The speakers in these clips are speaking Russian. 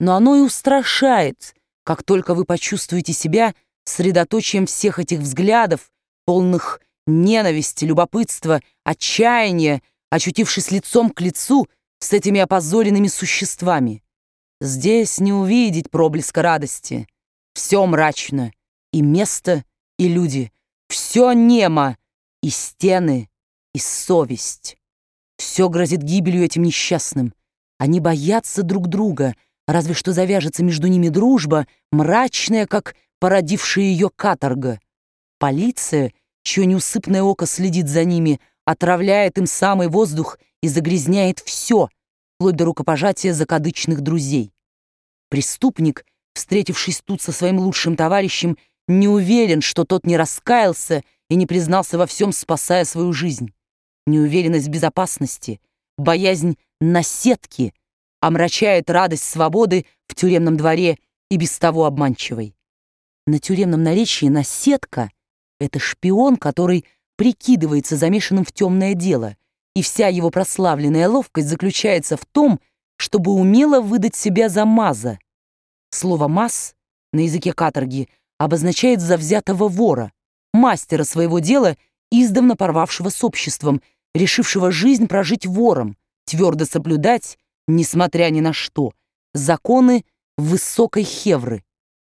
но оно и устрашает, как только вы почувствуете себя средоточием всех этих взглядов, полных ненависти, любопытства, отчаяния, очутившись лицом к лицу с этими опозоренными существами. Здесь не увидеть проблеска радости. Все мрачно, и место, и люди. Все немо, и стены, и совесть. Все грозит гибелью этим несчастным. Они боятся друг друга, разве что завяжется между ними дружба, мрачная, как породившая ее каторга. Полиция, чье неусыпное око следит за ними, отравляет им самый воздух и загрязняет все, вплоть до рукопожатия закадычных друзей. Преступник, встретившись тут со своим лучшим товарищем, не уверен, что тот не раскаялся и не признался во всем, спасая свою жизнь. Неуверенность в безопасности, боязнь наседки омрачает радость свободы в тюремном дворе и без того обманчивой. На тюремном наречии наседка — это шпион, который прикидывается замешанным в темное дело, и вся его прославленная ловкость заключается в том, чтобы умело выдать себя за маза. Слово «маз» на языке каторги обозначает завзятого вора, мастера своего дела, издавна порвавшего с обществом, решившего жизнь прожить вором, твердо соблюдать, несмотря ни на что, законы высокой хевры.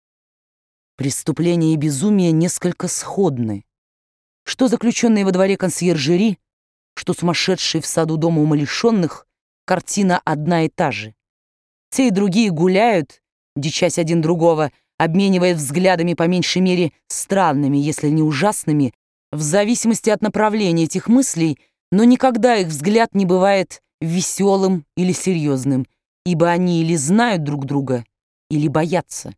Преступление и безумие несколько сходны. Что заключенные во дворе консьержери, что сумасшедшие в саду дома умалишенных, картина одна и та же. Те и другие гуляют, дичась один другого, обменивая взглядами по меньшей мере странными, если не ужасными, в зависимости от направления этих мыслей, но никогда их взгляд не бывает веселым или серьезным, ибо они или знают друг друга, или боятся.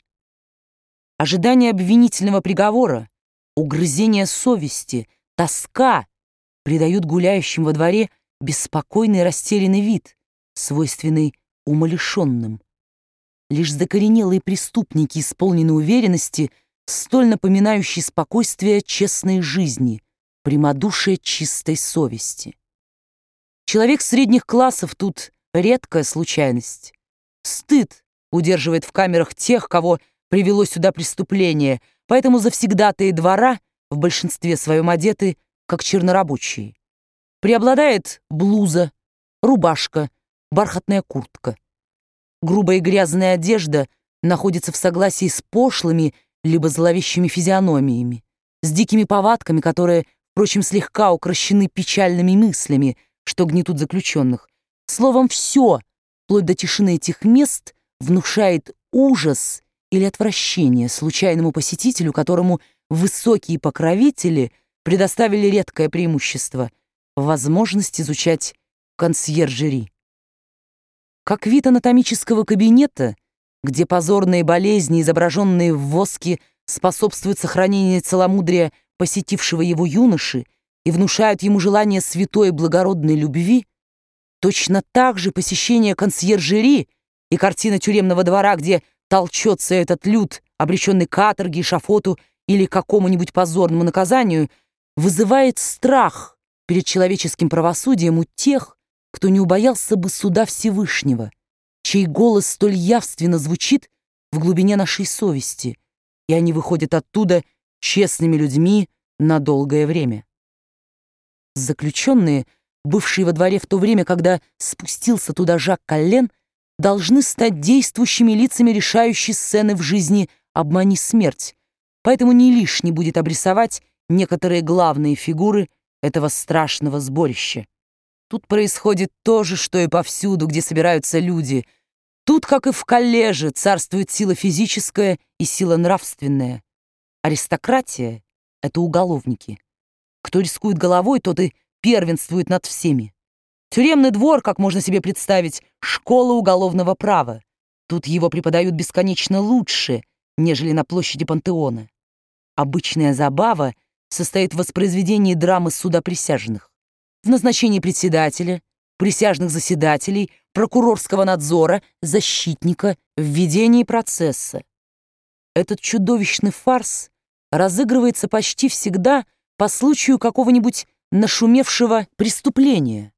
Ожидание обвинительного приговора, угрызение совести, тоска придают гуляющим во дворе беспокойный растерянный вид, свойственный умалишенным. Лишь закоренелые преступники исполнены уверенности, столь напоминающей спокойствие честной жизни, прямодушие чистой совести. Человек средних классов тут редкая случайность. Стыд удерживает в камерах тех, кого привело сюда преступление, поэтому завсегдатаи двора в большинстве своем одеты, как чернорабочие. Преобладает блуза, рубашка, бархатная куртка. Грубая и грязная одежда находится в согласии с пошлыми либо зловещими физиономиями, с дикими повадками, которые, впрочем, слегка укращены печальными мыслями, что гнетут заключенных. Словом, все, вплоть до тишины этих мест, внушает ужас или отвращение случайному посетителю, которому высокие покровители предоставили редкое преимущество — возможность изучать консьержери. Как вид анатомического кабинета, где позорные болезни, изображенные в воске, способствуют сохранению целомудрия посетившего его юноши и внушают ему желание святой и благородной любви, точно так же посещение консьержери и картина тюремного двора, где толчется этот люд, обреченный к каторге, эшафоту или какому-нибудь позорному наказанию, вызывает страх перед человеческим правосудием у тех, кто не убоялся бы суда Всевышнего, чей голос столь явственно звучит в глубине нашей совести, и они выходят оттуда честными людьми на долгое время. Заключенные, бывшие во дворе в то время, когда спустился туда Жак Коллен, должны стать действующими лицами решающей сцены в жизни «Обмани смерть», поэтому не лишне будет обрисовать некоторые главные фигуры этого страшного сборища. Тут происходит то же, что и повсюду, где собираются люди. Тут, как и в коллеже, царствует сила физическая и сила нравственная. Аристократия — это уголовники. Кто рискует головой, тот и первенствует над всеми. Тюремный двор, как можно себе представить, школа уголовного права. Тут его преподают бесконечно лучше, нежели на площади Пантеона. Обычная забава состоит в воспроизведении драмы суда присяжных, в назначении председателя, присяжных заседателей, прокурорского надзора, защитника, в ведении процесса. Этот чудовищный фарс разыгрывается почти всегда по случаю какого-нибудь нашумевшего преступления.